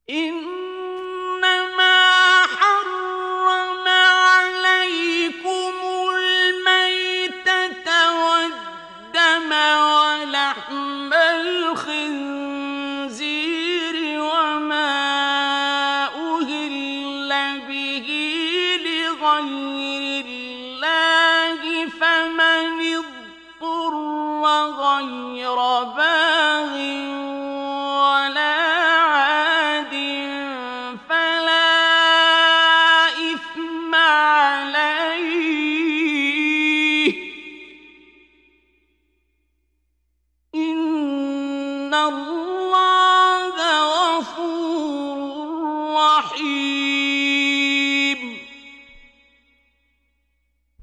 إنما حرم عليكم الميتة والدم ولحم الخنزير وما أهل به لغير الله فمن اضطر غير باغ ولا عاد فلا إثم عليه إن الله